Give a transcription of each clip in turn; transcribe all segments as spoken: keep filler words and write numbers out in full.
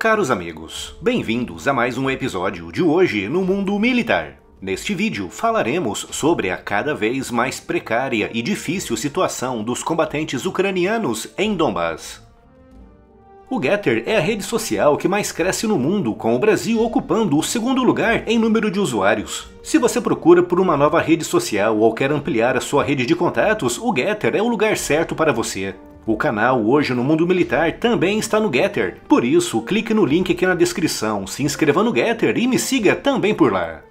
Caros amigos, bem-vindos a mais um episódio de Hoje no Mundo Militar. Neste vídeo falaremos sobre a cada vez mais precária e difícil situação dos combatentes ucranianos em Donbas. O Gettr é a rede social que mais cresce no mundo, com o Brasil ocupando o segundo lugar em número de usuários. Se você procura por uma nova rede social ou quer ampliar a sua rede de contatos, o Gettr é o lugar certo para você. O canal Hoje no Mundo Militar também está no Gettr, por isso clique no link aqui na descrição, se inscreva no Gettr e me siga também por lá.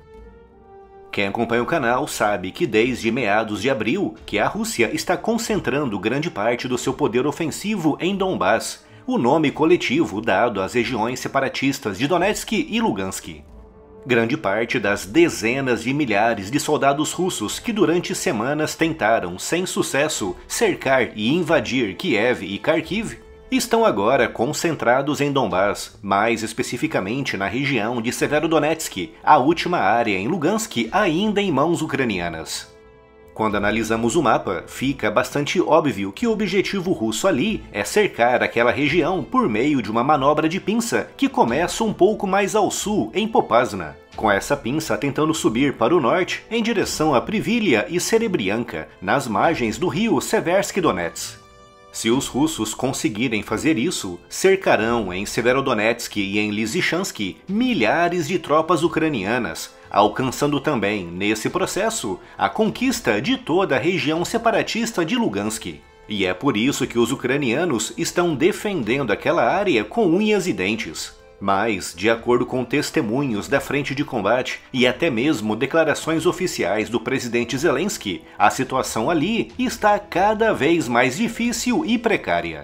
Quem acompanha o canal sabe que desde meados de abril que a Rússia está concentrando grande parte do seu poder ofensivo em Donbas, o nome coletivo dado às regiões separatistas de Donetsk e Lugansk. Grande parte das dezenas de milhares de soldados russos que durante semanas tentaram, sem sucesso, cercar e invadir Kiev e Kharkiv, estão agora concentrados em Donbas, mais especificamente na região de Severodonetsk, a última área em Lugansk ainda em mãos ucranianas. Quando analisamos o mapa, fica bastante óbvio que o objetivo russo ali é cercar aquela região por meio de uma manobra de pinça que começa um pouco mais ao sul, em Popasna, com essa pinça tentando subir para o norte em direção a Privilha e Serebrianka, nas margens do rio Seversky Donets. Se os russos conseguirem fazer isso, cercarão em Severodonetsk e em Lysychansk milhares de tropas ucranianas, alcançando também, nesse processo, a conquista de toda a região separatista de Lugansk. E é por isso que os ucranianos estão defendendo aquela área com unhas e dentes. Mas, de acordo com testemunhos da frente de combate e até mesmo declarações oficiais do presidente Zelensky, a situação ali está cada vez mais difícil e precária.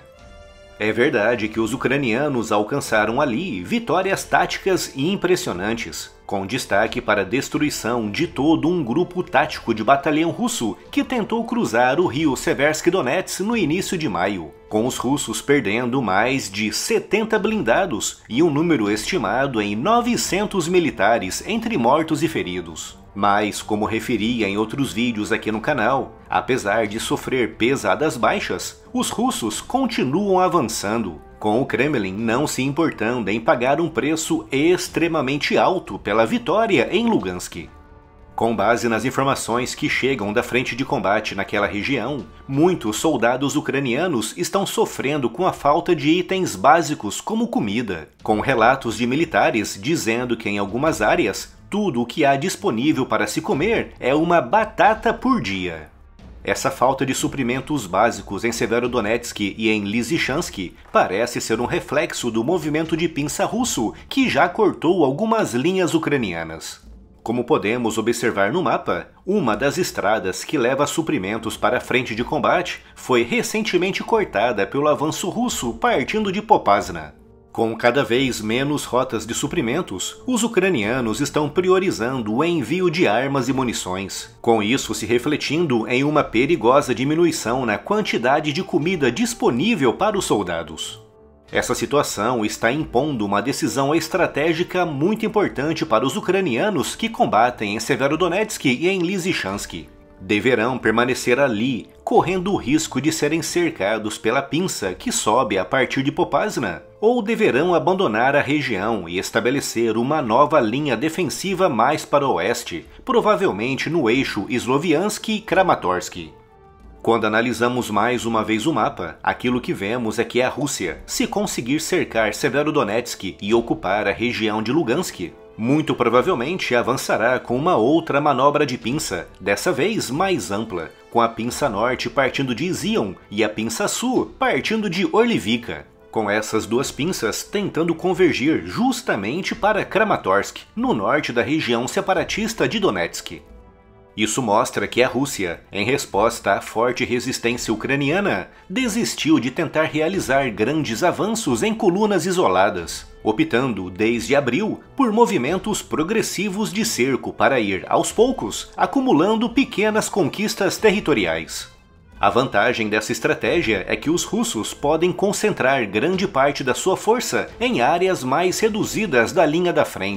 É verdade que os ucranianos alcançaram ali vitórias táticas impressionantes, com destaque para a destruição de todo um grupo tático de batalhão russo que tentou cruzar o rio Seversky Donets no início de maio, com os russos perdendo mais de setenta blindados e um número estimado em novecentos militares entre mortos e feridos. Mas, como referi em outros vídeos aqui no canal, apesar de sofrer pesadas baixas, os russos continuam avançando, com o Kremlin não se importando em pagar um preço extremamente alto pela vitória em Lugansk. Com base nas informações que chegam da frente de combate naquela região, muitos soldados ucranianos estão sofrendo com a falta de itens básicos como comida, com relatos de militares dizendo que em algumas áreas, tudo o que há disponível para se comer é uma batata por dia. Essa falta de suprimentos básicos em Severodonetsk e em Lysychansk parece ser um reflexo do movimento de pinça russo que já cortou algumas linhas ucranianas. Como podemos observar no mapa, uma das estradas que leva suprimentos para a frente de combate foi recentemente cortada pelo avanço russo partindo de Popasna. Com cada vez menos rotas de suprimentos, os ucranianos estão priorizando o envio de armas e munições, com isso se refletindo em uma perigosa diminuição na quantidade de comida disponível para os soldados. Essa situação está impondo uma decisão estratégica muito importante para os ucranianos que combatem em Severodonetsk e em Lysychansk. Deverão permanecer ali, correndo o risco de serem cercados pela pinça que sobe a partir de Popasna, ou deverão abandonar a região e estabelecer uma nova linha defensiva mais para o oeste, provavelmente no eixo Sloviansk-Kramatorsk. Quando analisamos mais uma vez o mapa, aquilo que vemos é que a Rússia, se conseguir cercar Severodonetsk e ocupar a região de Lugansk, muito provavelmente avançará com uma outra manobra de pinça, dessa vez mais ampla, com a pinça norte partindo de Zion e a pinça sul partindo de Orlivka, com essas duas pinças tentando convergir justamente para Kramatorsk, no norte da região separatista de Donetsk. Isso mostra que a Rússia, em resposta à forte resistência ucraniana, desistiu de tentar realizar grandes avanços em colunas isoladas, optando, desde abril, por movimentos progressivos de cerco para ir, aos poucos, acumulando pequenas conquistas territoriais. A vantagem dessa estratégia é que os russos podem concentrar grande parte da sua força em áreas mais reduzidas da linha da frente,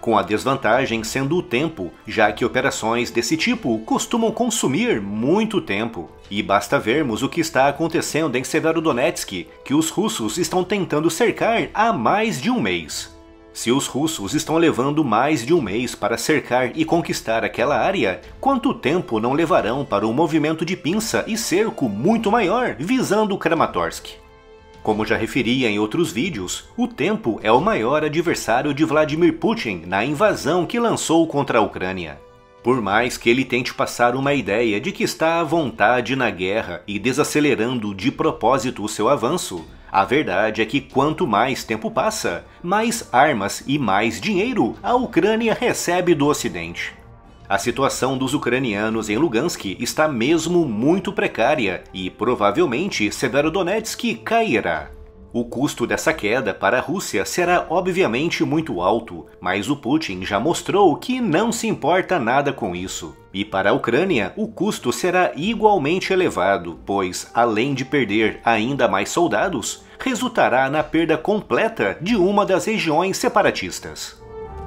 com a desvantagem sendo o tempo, já que operações desse tipo costumam consumir muito tempo. E basta vermos o que está acontecendo em Severodonetsk, que os russos estão tentando cercar há mais de um mês. Se os russos estão levando mais de um mês para cercar e conquistar aquela área, quanto tempo não levarão para um movimento de pinça e cerco muito maior visando Kramatorsk? Como já referi em outros vídeos, o tempo é o maior adversário de Vladimir Putin na invasão que lançou contra a Ucrânia. Por mais que ele tente passar uma ideia de que está à vontade na guerra e desacelerando de propósito o seu avanço, a verdade é que quanto mais tempo passa, mais armas e mais dinheiro a Ucrânia recebe do Ocidente. A situação dos ucranianos em Lugansk está mesmo muito precária e provavelmente Severodonetsk cairá. O custo dessa queda para a Rússia será obviamente muito alto, mas o Putin já mostrou que não se importa nada com isso. E para a Ucrânia, o custo será igualmente elevado, pois, além de perder ainda mais soldados, resultará na perda completa de uma das regiões separatistas.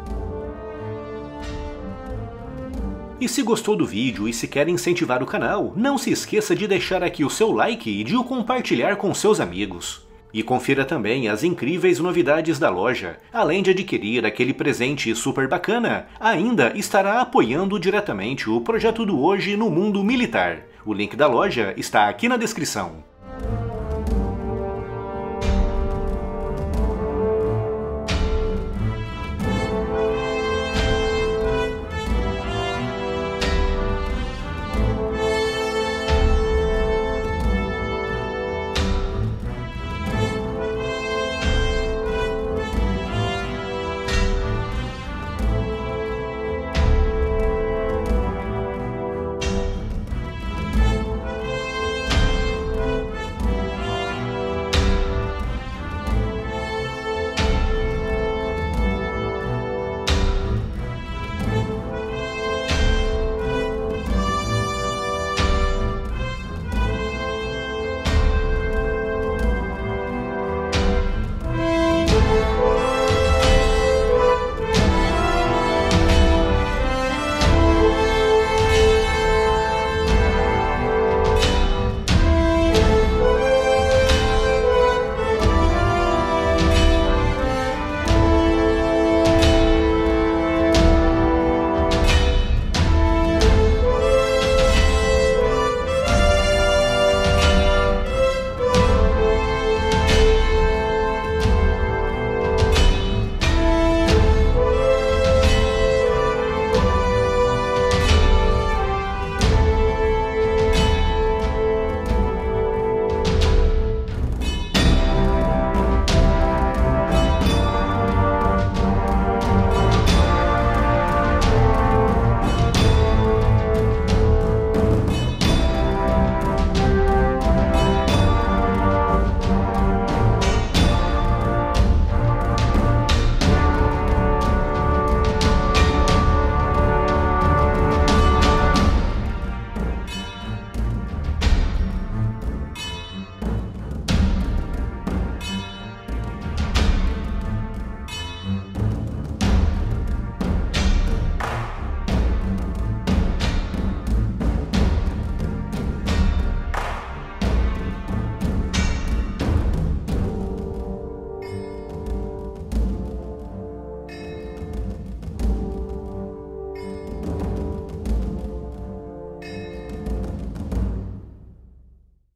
E se gostou do vídeo e se quer incentivar o canal, não se esqueça de deixar aqui o seu like e de o compartilhar com seus amigos. E confira também as incríveis novidades da loja. Além de adquirir aquele presente super bacana, ainda estará apoiando diretamente o projeto do Hoje no Mundo Militar. O link da loja está aqui na descrição.